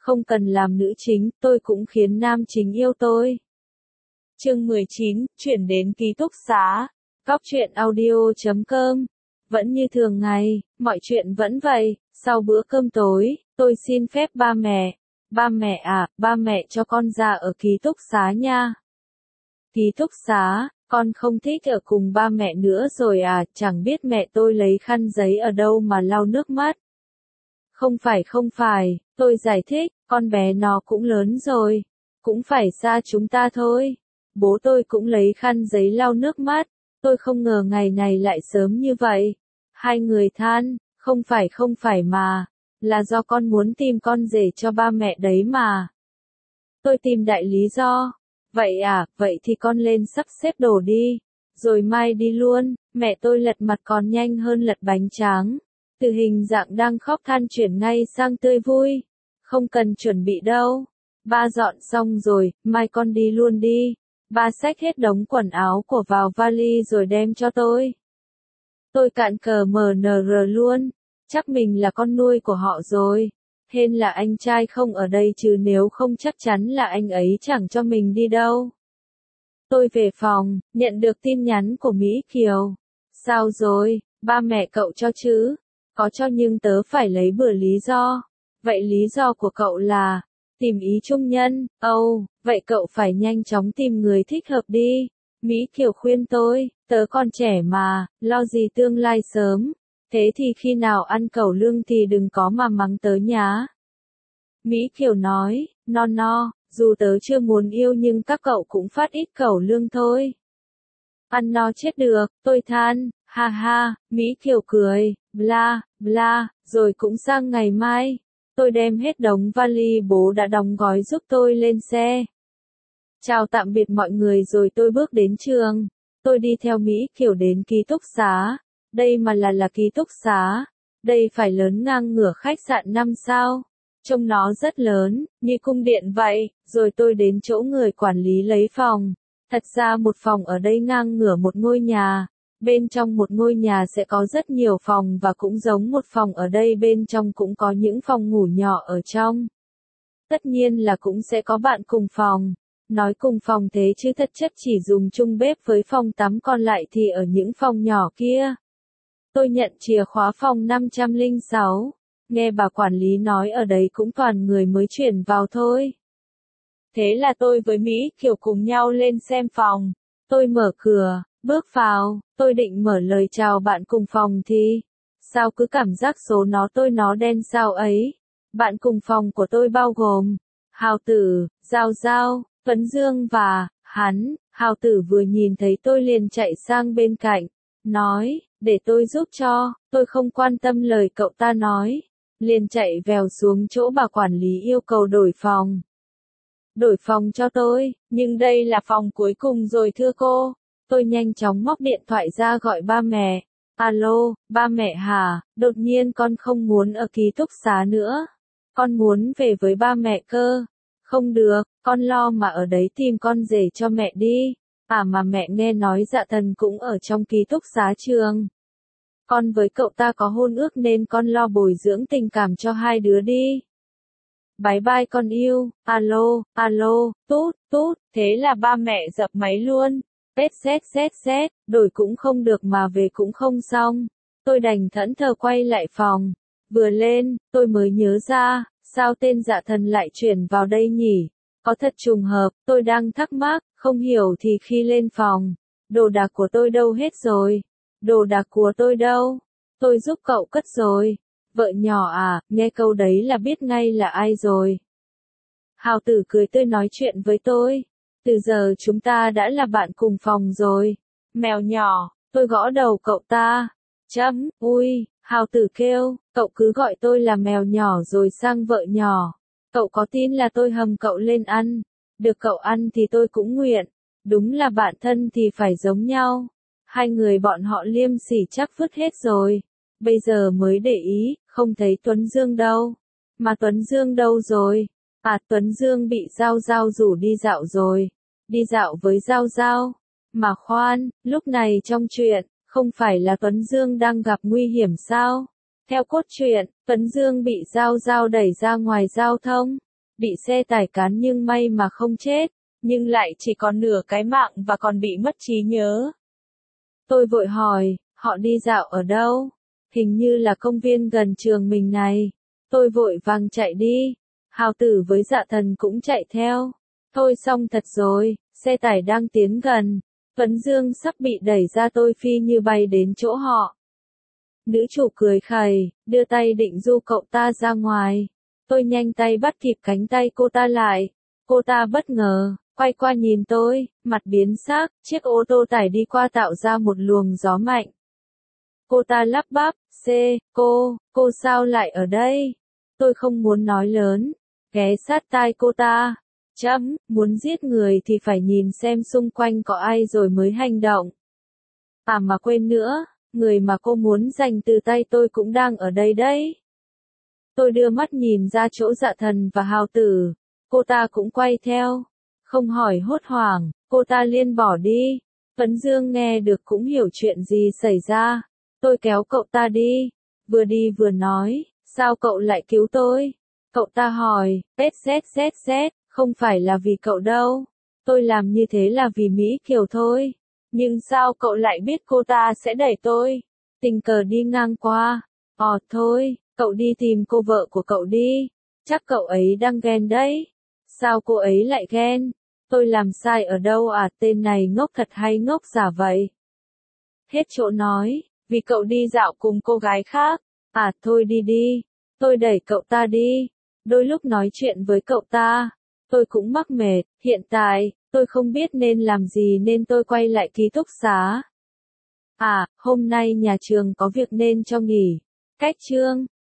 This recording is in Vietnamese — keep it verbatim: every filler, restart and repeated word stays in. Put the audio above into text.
không cần làm nữ chính, tôi cũng khiến nam chính yêu tôi. Chương mười chín, chuyển đến ký túc xá. Cóc truyện audio chấm com. Vẫn như thường ngày, mọi chuyện vẫn vậy, sau bữa cơm tối, tôi xin phép ba mẹ. Ba mẹ à, ba mẹ cho con ra ở ký túc xá nha. Ký túc xá, con không thích ở cùng ba mẹ nữa rồi à, chẳng biết mẹ tôi lấy khăn giấy ở đâu mà lau nước mắt. Không phải không phải, tôi giải thích, con bé nó cũng lớn rồi, cũng phải xa chúng ta thôi. Bố tôi cũng lấy khăn giấy lau nước mắt, tôi không ngờ ngày này lại sớm như vậy. Hai người than, không phải không phải mà, là do con muốn tìm con rể cho ba mẹ đấy mà. Tôi tìm đại lý do. Vậy à, vậy thì con lên sắp xếp đồ đi, rồi mai đi luôn. Mẹ tôi lật mặt còn nhanh hơn lật bánh tráng. Từ hình dạng đang khóc than chuyển ngay sang tươi vui. Không cần chuẩn bị đâu. Ba dọn xong rồi, mai con đi luôn đi. Ba xách hết đống quần áo của vào vali rồi đem cho tôi. Tôi cạn cờ mờ nờ rờ luôn. Chắc mình là con nuôi của họ rồi. Hên là anh trai không ở đây chứ nếu không chắc chắn là anh ấy chẳng cho mình đi đâu. Tôi về phòng, nhận được tin nhắn của Mỹ Kiều. Sao rồi, ba mẹ cậu cho chứ? Có cho nhưng tớ phải lấy bừa lý do. Vậy lý do của cậu là tìm ý chung nhân. Âu, oh, vậy cậu phải nhanh chóng tìm người thích hợp đi. Mỹ Kiều khuyên tôi, tớ còn trẻ mà, lo gì tương lai sớm. Thế thì khi nào ăn cẩu lương thì đừng có mà mắng tớ nhá. Mỹ Kiều nói, no no, dù tớ chưa muốn yêu nhưng các cậu cũng phát ít cẩu lương thôi. Ăn no chết được, tôi than, ha ha, Mỹ Kiều cười, bla, bla, rồi cũng sang ngày mai. Tôi đem hết đống vali bố đã đóng gói giúp tôi lên xe. Chào tạm biệt mọi người rồi tôi bước đến trường. Tôi đi theo Mỹ Kiều đến ký túc xá. Đây mà là là ký túc xá. Đây phải lớn ngang ngửa khách sạn năm sao. Trông nó rất lớn, như cung điện vậy. Rồi tôi đến chỗ người quản lý lấy phòng. Thật ra một phòng ở đây ngang ngửa một ngôi nhà. Bên trong một ngôi nhà sẽ có rất nhiều phòng và cũng giống một phòng ở đây bên trong cũng có những phòng ngủ nhỏ ở trong. Tất nhiên là cũng sẽ có bạn cùng phòng. Nói cùng phòng thế chứ thật chất chỉ dùng chung bếp với phòng tắm còn lại thì ở những phòng nhỏ kia. Tôi nhận chìa khóa phòng năm trăm lẻ sáu. Nghe bà quản lý nói ở đấy cũng toàn người mới chuyển vào thôi. Thế là tôi với Mỹ Kiều cùng nhau lên xem phòng. Tôi mở cửa, bước vào, tôi định mở lời chào bạn cùng phòng thì sao cứ cảm giác số nó tôi nó đen sao ấy. Bạn cùng phòng của tôi bao gồm Hào Tử, Giao Giao, Tuấn Dương và hắn. Hào Tử vừa nhìn thấy tôi liền chạy sang bên cạnh, nói, để tôi giúp cho. Tôi không quan tâm lời cậu ta nói, liền chạy vèo xuống chỗ bà quản lý yêu cầu đổi phòng. Đổi phòng cho tôi, nhưng đây là phòng cuối cùng rồi thưa cô. Tôi nhanh chóng móc điện thoại ra gọi ba mẹ. Alo, ba mẹ hả, đột nhiên con không muốn ở ký túc xá nữa. Con muốn về với ba mẹ cơ. Không được, con lo mà ở đấy tìm con rể cho mẹ đi. À mà mẹ nghe nói Dạ Thần cũng ở trong ký túc xá trường. Con với cậu ta có hôn ước nên con lo bồi dưỡng tình cảm cho hai đứa đi. Bye bye con yêu. Alo, alo, tút, tút. Thế là ba mẹ dập máy luôn. Tết xét xét xét, đổi cũng không được mà về cũng không xong. Tôi đành thẫn thờ quay lại phòng. Vừa lên, tôi mới nhớ ra, sao tên Dạ Thần lại chuyển vào đây nhỉ? Có thật trùng hợp, tôi đang thắc mắc, không hiểu thì khi lên phòng. Đồ đạc của tôi đâu hết rồi? Đồ đạc của tôi đâu? Tôi giúp cậu cất rồi. Vợ nhỏ à, nghe câu đấy là biết ngay là ai rồi. Hào Tử cười tươi nói chuyện với tôi. Từ giờ chúng ta đã là bạn cùng phòng rồi. Mèo nhỏ, tôi gõ đầu cậu ta. Chấm, ui, Hào Tử kêu, cậu cứ gọi tôi là mèo nhỏ rồi sang vợ nhỏ. Cậu có tin là tôi hầm cậu lên ăn? Được cậu ăn thì tôi cũng nguyện. Đúng là bạn thân thì phải giống nhau. Hai người bọn họ liêm sỉ chắc vứt hết rồi. Bây giờ mới để ý, không thấy Tuấn Dương đâu. Mà Tuấn Dương đâu rồi? À, Tuấn Dương bị Giao Giao rủ đi dạo rồi. Đi dạo với Giao Giao. Mà khoan, lúc này trong chuyện, không phải là Tuấn Dương đang gặp nguy hiểm sao? Theo cốt truyện, Tuấn Dương bị Giao Giao đẩy ra ngoài giao thông. bị xe tải cán nhưng may mà không chết, nhưng lại chỉ còn nửa cái mạng và còn bị mất trí nhớ. Tôi vội hỏi, họ đi dạo ở đâu? Hình như là công viên gần trường mình này. Tôi vội vàng chạy đi. Hào Tử với Dạ Thần cũng chạy theo. Thôi xong thật rồi, xe tải đang tiến gần. Tuấn Dương sắp bị đẩy ra, tôi phi như bay đến chỗ họ. Nữ chủ cười khẩy, đưa tay định du cậu ta ra ngoài. Tôi nhanh tay bắt kịp cánh tay cô ta lại. Cô ta bất ngờ, quay qua nhìn tôi, mặt biến sắc, chiếc ô tô tải đi qua tạo ra một luồng gió mạnh. Cô ta lắp bắp, C, cô, cô sao lại ở đây? Tôi không muốn nói lớn, ghé sát tai cô ta. Chấm, muốn giết người thì phải nhìn xem xung quanh có ai rồi mới hành động. À mà quên nữa, người mà cô muốn giành từ tay tôi cũng đang ở đây đấy. Tôi đưa mắt nhìn ra chỗ Dạ Thần và Hào Tử, cô ta cũng quay theo. Không hỏi hốt hoảng, cô ta liền bỏ đi. Tuấn Dương nghe được cũng hiểu chuyện gì xảy ra. Tôi kéo cậu ta đi, vừa đi vừa nói, sao cậu lại cứu tôi? Cậu ta hỏi, pét xét xét xét, không phải là vì cậu đâu. Tôi làm như thế là vì Mỹ Kiều thôi. Nhưng sao cậu lại biết cô ta sẽ đẩy tôi? Tình cờ đi ngang qua. Ờ thôi, cậu đi tìm cô vợ của cậu đi. Chắc cậu ấy đang ghen đấy. Sao cô ấy lại ghen? Tôi làm sai ở đâu à? Tên này ngốc thật hay ngốc giả vậy? Hết chỗ nói, vì cậu đi dạo cùng cô gái khác. À thôi đi đi. Tôi đẩy cậu ta đi. Đôi lúc nói chuyện với cậu ta, tôi cũng mắc mệt. Hiện tại, tôi không biết nên làm gì nên tôi quay lại ký túc xá. À, hôm nay nhà trường có việc nên cho nghỉ. Cách chương